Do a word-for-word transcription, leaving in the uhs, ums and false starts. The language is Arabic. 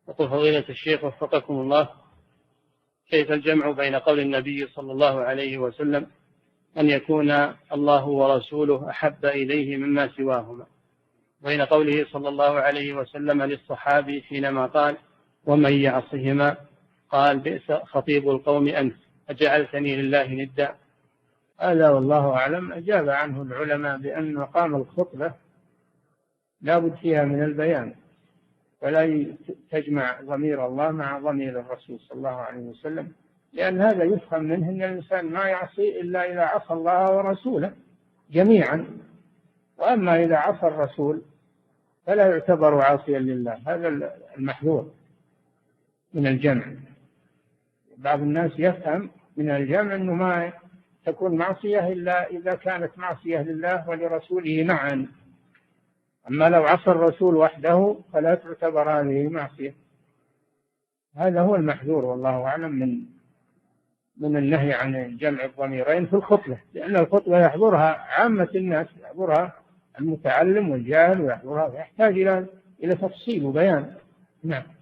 يقول فضيلة الشيخ وفقكم الله، كيف الجمع بين قول النبي صلى الله عليه وسلم أن يكون الله ورسوله أحب إليه مما سواهما، بين قوله صلى الله عليه وسلم للصحابي حينما قال ومن يعصهما قال بئس خطيب القوم أنت أجعلتني لله ندا؟ هذا والله أعلم أجاب عنه العلماء بأن مقام الخطبة لا بد فيها من البيان، ولا تجمع ضمير الله مع ضمير الرسول صلى الله عليه وسلم، لأن هذا يفهم منه أن الإنسان ما يعصي إلا إذا عصى الله ورسوله جميعا، وأما إذا عصى الرسول فلا يعتبر عاصيا لله. هذا المحذور من الجمع. بعض الناس يفهم من الجمع أنه ما تكون معصية إلا إذا كانت معصية لله ولرسوله معا، أما لو عصى الرسول وحده فلا تعتبر هذه معصية. هذا هو المحذور والله أعلم من من النهي عن جمع الضميرين في الخطبة، لأن الخطبة يحضرها عامة الناس، يحضرها المتعلم والجاهل، ويحضرها يحتاج إلى إلى تفصيل وبيان. نعم.